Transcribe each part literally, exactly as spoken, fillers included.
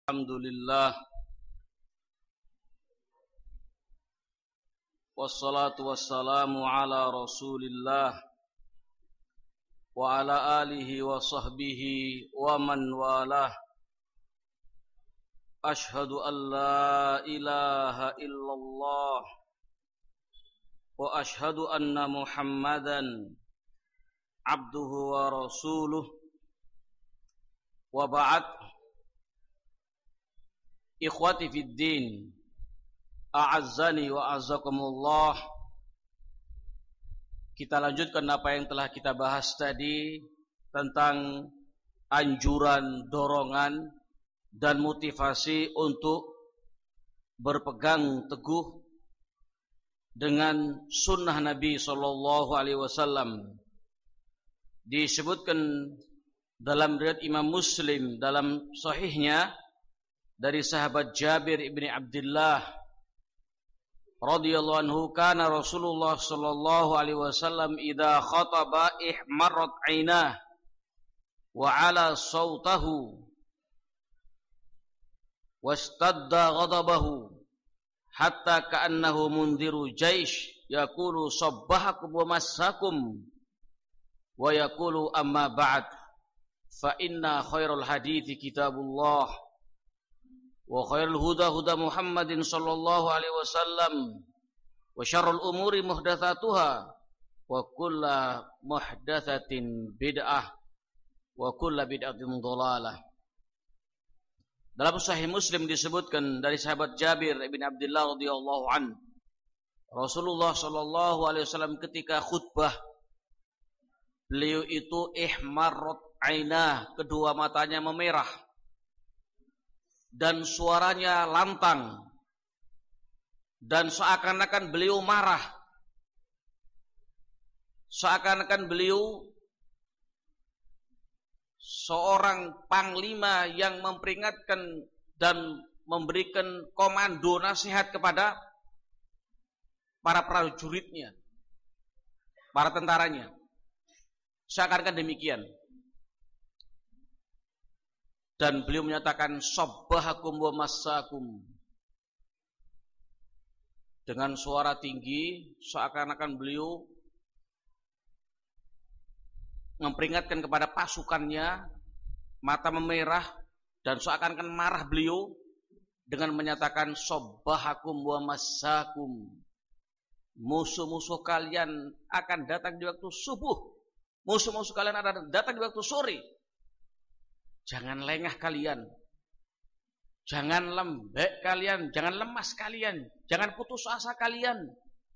Alhamdulillah wassalatu wassalamu ala Rasulillah wa ala alihi wa sahbihi wa man walah. Ashhadu an la ilaha illallah wa ashhadu anna Muhammadan abduhu wa rasuluh. Wa ba'd. Ikhwati fid din, a'azzani wa a'azzakumullah. Kita lanjutkan apa yang telah kita bahas tadi tentang anjuran, dorongan dan motivasi untuk berpegang teguh dengan sunnah Nabi sallallahu alaihi wasallam. Disebutkan dalam riwayat Imam Muslim dalam sahihnya dari sahabat Jabir ibni Abdullah radhiyallahu anhu, kana Rasulullah sallallahu alaihi wasallam idza khataba ihmarrat 'ainah wa 'ala sautahu wastadda ghadabahu hatta ka'annahu mundhiru jaish yaqulu sabbahakum wa massakum wa yaqulu amma ba'd fa inna khairal hadithi kitabullah wa khairul huda huda Muhammadin sallallahu alaihi wasallam wa syarrul umuri muhdatsatuha wa kullu muhdatsatin bid'ah wa kullu bid'atin dhalalah. Dalam Sahih Muslim disebutkan dari sahabat Jabir bin Abdullah radhiyallahu an, Rasulullah sallallahu alaihi wasallam ketika khutbah, beliau itu ihmarrat ainah, kedua matanya memerah dan suaranya lantang dan seakan-akan beliau marah, seakan-akan beliau seorang panglima yang memperingatkan dan memberikan komando nasihat kepada para prajuritnya, para tentaranya. Seakan-akan demikian. Dan beliau menyatakan sabbahakum wa massakum, dengan suara tinggi, seakan-akan beliau memperingatkan kepada pasukannya, mata memerah dan seakan-akan marah beliau dengan menyatakan sabbahakum wa massakum, musuh-musuh kalian akan datang di waktu subuh, musuh-musuh kalian akan datang di waktu sore. Jangan lengah kalian, jangan lembek kalian, jangan lemas kalian, jangan putus asa kalian.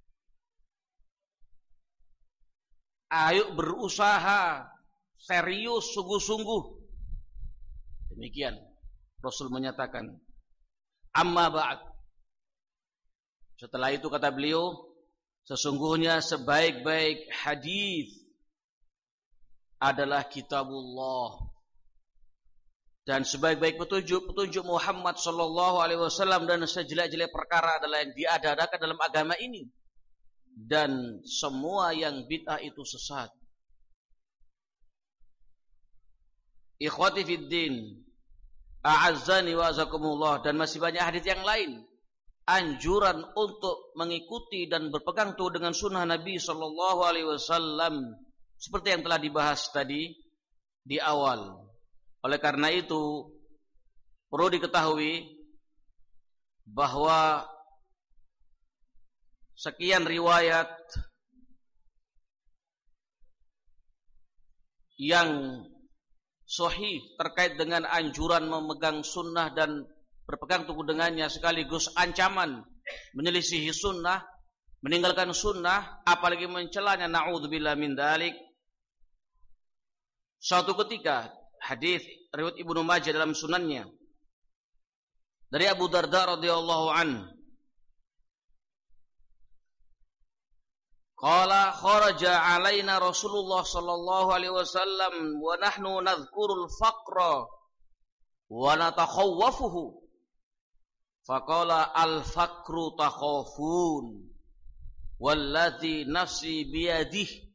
Ayo berusaha serius, sungguh-sungguh. Demikian Rasul menyatakan. Amma ba'd. Setelah itu kata beliau, sesungguhnya sebaik-baik hadis adalah kitabullah, dan sebaik-baik petunjuk petunjuk Muhammad sallallahu alaihi wasallam, dan sejelek-jelek perkara adalah yang diada-adakan dalam agama ini, dan semua yang bid'ah itu sesat. Ikhwati fid din, a'azzani wa azakumullah. Dan masih banyak hadis yang lain, anjuran untuk mengikuti dan berpegang teguh dengan sunnah Nabi sallallahu alaihi wasallam, seperti yang telah dibahas tadi di awal. Oleh karena itu perlu diketahui bahwa sekian riwayat yang sahih terkait dengan anjuran memegang sunnah dan berpegang teguh dengannya, sekaligus ancaman menyelisihi sunnah, meninggalkan sunnah, apalagi mencelanya, na'udzubillah min dzalik. Suatu ketika, hadis riwayat Ibnu Majah dalam sunannya dari Abu Darda radhiyallahu an, qala kharaja alaina Rasulullah sallallahu alaihi wasallam wa nahnu nadhkurul faqra wa natakhawwafuhu, faqala al faqru takhafun wallati nafsi biyadihi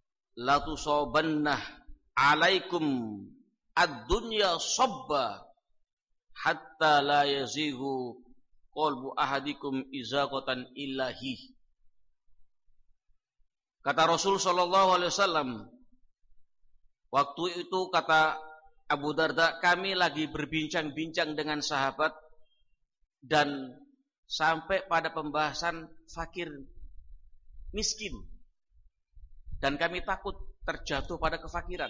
la tusabanna alaikum ad-dunya sabba hatta la yazighu qalbu ahadikum izaqatan illahi. Kata Rasul sallallahu alaihi wasallam, waktu itu kata Abu Darda, kami lagi berbincang-bincang dengan sahabat dan sampai pada pembahasan fakir miskin, dan kami takut terjatuh pada kefakiran.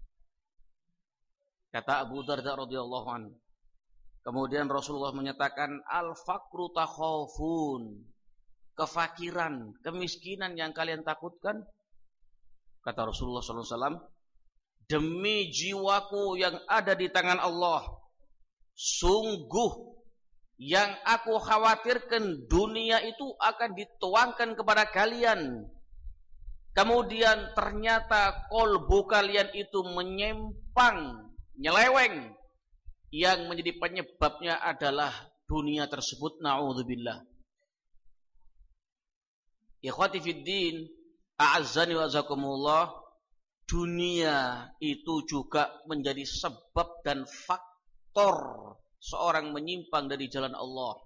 Kata Abu Darda radhiyallahu anhu. Kemudian Rasulullah menyatakan, al-faqru takhafun, kefakiran, kemiskinan yang kalian takutkan. Kata Rasulullah sallallahu alaihi wasallam, demi jiwaku yang ada di tangan Allah, sungguh yang aku khawatirkan dunia itu akan dituangkan kepada kalian. Kemudian ternyata kolbu kalian itu menyimpang, nyeleweng, yang menjadi penyebabnya adalah dunia tersebut. Na'udzubillah. Ikhwati fiddin, a'azzani wa azakumullah, dunia itu juga menjadi sebab dan faktor seorang menyimpang dari jalan Allah.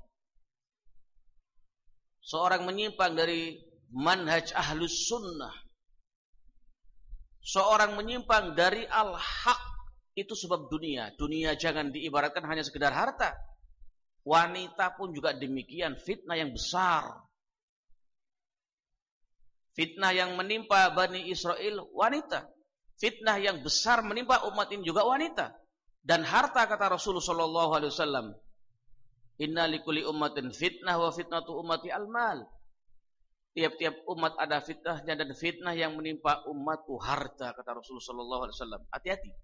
Seorang menyimpang dari manhaj ahlus sunnah. Seorang menyimpang dari al-haq. Itu sebab dunia. Dunia jangan diibaratkan hanya sekedar harta. Wanita pun juga demikian. Fitnah yang besar. Fitnah yang menimpa Bani Israel, wanita. Fitnah yang besar menimpa umat ini juga wanita. Dan harta, kata Rasulullah sallallahu alaihi wasallam, inna likulli ummatin fitnah wa fitnatu ummati al-mal. Tiap-tiap umat ada fitnahnya, dan fitnah yang menimpa umatku harta, kata Rasulullah sallallahu alaihi wasallam. Hati-hati.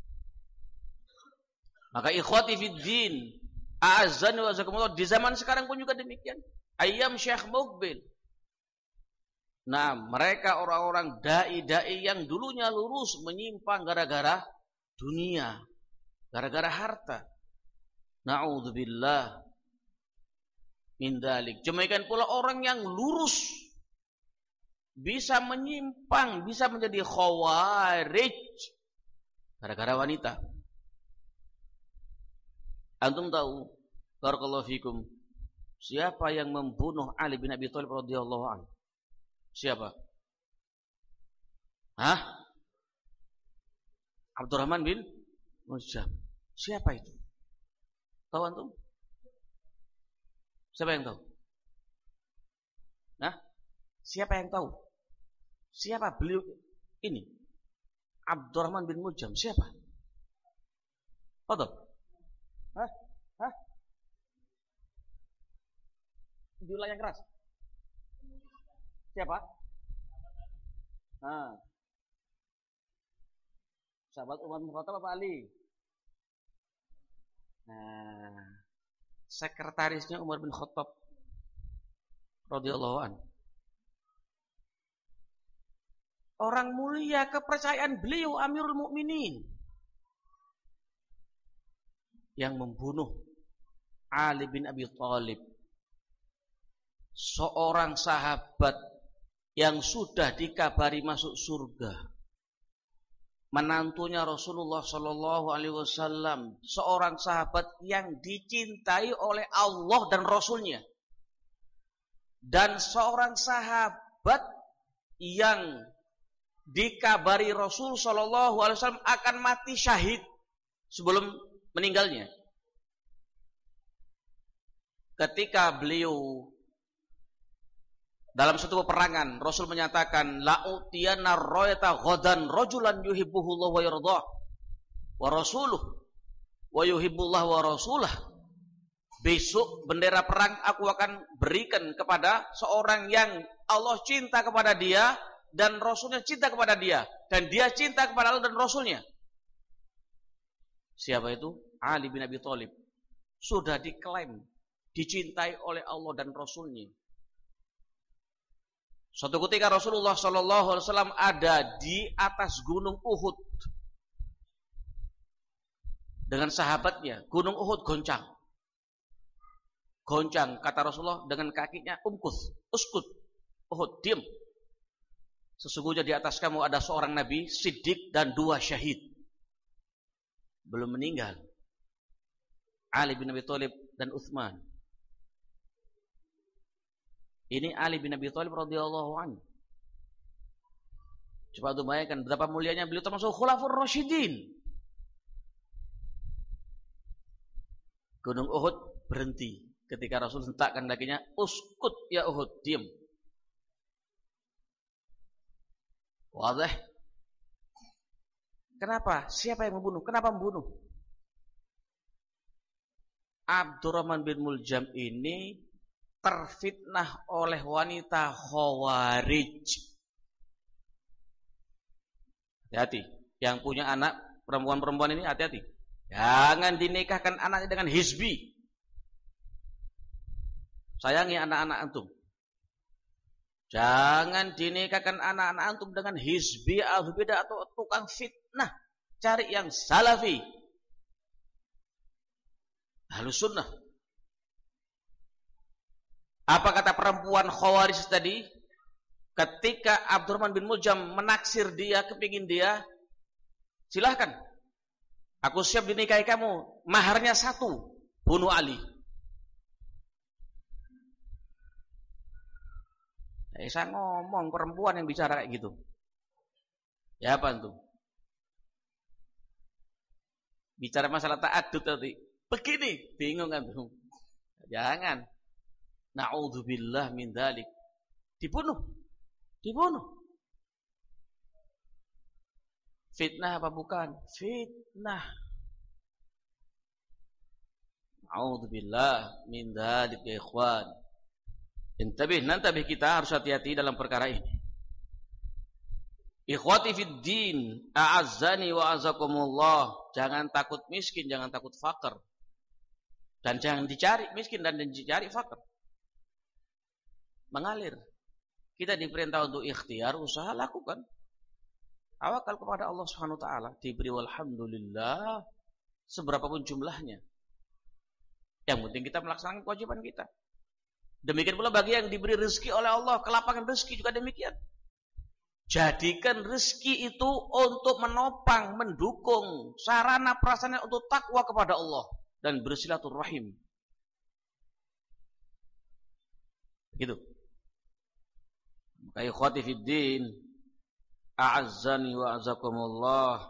Maka ikhwati fid din, a'azzani wa azakumullah, di zaman sekarang pun juga demikian. Ayyam Syekh Muqbil. Nah, mereka orang-orang dai-dai yang dulunya lurus menyimpang gara-gara dunia, gara-gara harta. Na'udzubillah min dzalik. Demikian pula orang yang lurus bisa menyimpang, bisa menjadi khawarij gara-gara wanita. Antum tahu, barakallahu fikum, siapa yang membunuh Ali bin Abi Thalib radhiyallahu anhu? Siapa? Hah? Abdurrahman bin Muljam. Siapa itu? Tahu antum? Siapa yang tahu? Nah, siapa yang tahu? Siapa beliau ini? Abdurrahman bin Muljam. Siapa? Fadhal. Hah? Hah? Diulang yang keras. Siapa? Nah. Sahabat Umar bin Khattab apa Ali? Nah, sekretarisnya Umar bin Khattab radhiyallahu anhu. Orang mulia, kepercayaan beliau Amirul Mukminin, yang membunuh Ali bin Abi Thalib, seorang sahabat yang sudah dikabari masuk surga, menantunya Rasulullah Shallallahu Alaihi Wasallam, seorang sahabat yang dicintai oleh Allah dan Rasulnya, dan seorang sahabat yang dikabari Rasul Shallallahu Alaihi Wasallam akan mati syahid sebelum meninggalnya. Ketika beliau dalam satu peperangan, Rasul menyatakan, la'utiyana royata ghadan rajulan yuhibbuhullah wa yardah wa rasuluh wa yuhibbullah wa rasulah. Besok bendera perang aku akan berikan kepada seorang yang Allah cinta kepada dia dan Rasulnya cinta kepada dia, dan dia cinta kepada Allah dan Rasulnya. Siapa itu? Ali bin Abi Thalib. Sudah diklaim dicintai oleh Allah dan Rasulnya. Suatu ketika Rasulullah Shallallahu Alaihi Wasallam ada di atas gunung Uhud dengan sahabatnya. Gunung Uhud goncang, goncang. Kata Rasulullah dengan kakinya, umkus, uskut, Uhud, diam. Sesungguhnya di atas kamu ada seorang Nabi, Siddiq, dan dua syahid belum meninggal. Ali bin Abi Thalib dan Utsman. Ini Ali bin Abi Thalib radhiyallahu anhu. Coba tuh bayangkan betapa mulianya beliau, termasuk Khulafaur Rasyidin. Gunung Uhud berhenti ketika Rasul hentakkan kakinya, uskut ya Uhud, diam. Wadah. Kenapa? Siapa yang membunuh? Kenapa membunuh? Abdurrahman bin Muljam ini terfitnah oleh wanita Khawarij. Hati-hati, yang punya anak perempuan-perempuan ini hati-hati. Jangan dinikahkan anaknya dengan hizbi. Sayangi anak-anak antum. Jangan dinikahkan anak-anak antum dengan hizbi, al-bidah atau tukang fitnah. Cari yang salafi, Ahlus Sunnah. Apa kata perempuan Khawarij tadi? Ketika Abdurrahman bin Muljam menaksir dia, kepingin dia, silahkan. Aku siap dinikahi kamu. Maharnya satu, bunuh Ali. Eh, saya ngomong perempuan yang bicara kayak gitu. Ya apa itu? Bicara masalah ta'addud tadi. Begini, bingung kan tuh. Jangan. Na'udzubillah min dzalik. Dibunuh. Dibunuh. Fitnah apa bukan? Fitnah. Na'udzubillah min dzalik ya ikhwan. Intabih, nantabih, kita harus hati-hati dalam perkara ini. Ikhwati fid din, a'azzani wa azakumullah. Jangan takut miskin, jangan takut fakir. Dan jangan dicari miskin dan dicari fakir. Mengalir. Kita diperintah untuk ikhtiar, usaha, lakukan. Tawakal kepada Allah Subhanahu wa taala, diberi walhamdulillah seberapapun jumlahnya. Yang penting kita melaksanakan kewajiban kita. Demikian pula bagi yang diberi rezeki oleh Allah, kelapangan rezeki juga demikian. Jadikan rezeki itu untuk menopang, mendukung sarana prasarana untuk takwa kepada Allah dan bersilaturahim. Gitu. Maka ikhwati fid din, a'azzani wa azakumullah.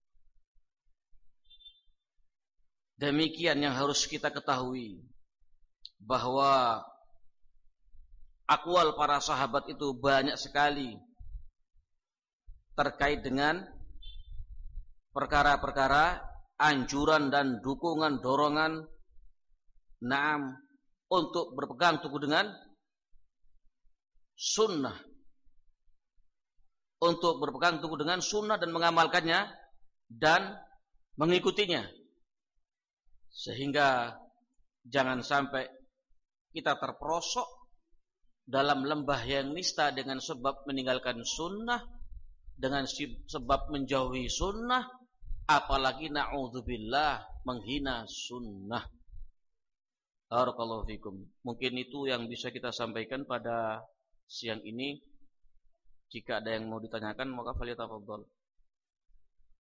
Demikian yang harus kita ketahui, bahwa akwal para sahabat itu banyak sekali terkait dengan perkara-perkara anjuran dan dukungan, dorongan, naam, untuk berpegang teguh dengan sunnah, untuk berpegang teguh dengan sunnah dan mengamalkannya dan mengikutinya, sehingga jangan sampai kita terperosok dalam lembah yang nista dengan sebab meninggalkan sunnah, dengan sebab menjauhi sunnah, apalagi na'udzubillah menghina sunnah. Barakallahu fikum. Mungkin itu yang bisa kita sampaikan pada siang ini. Jika ada yang mau ditanyakan, maka faliyatafadhal.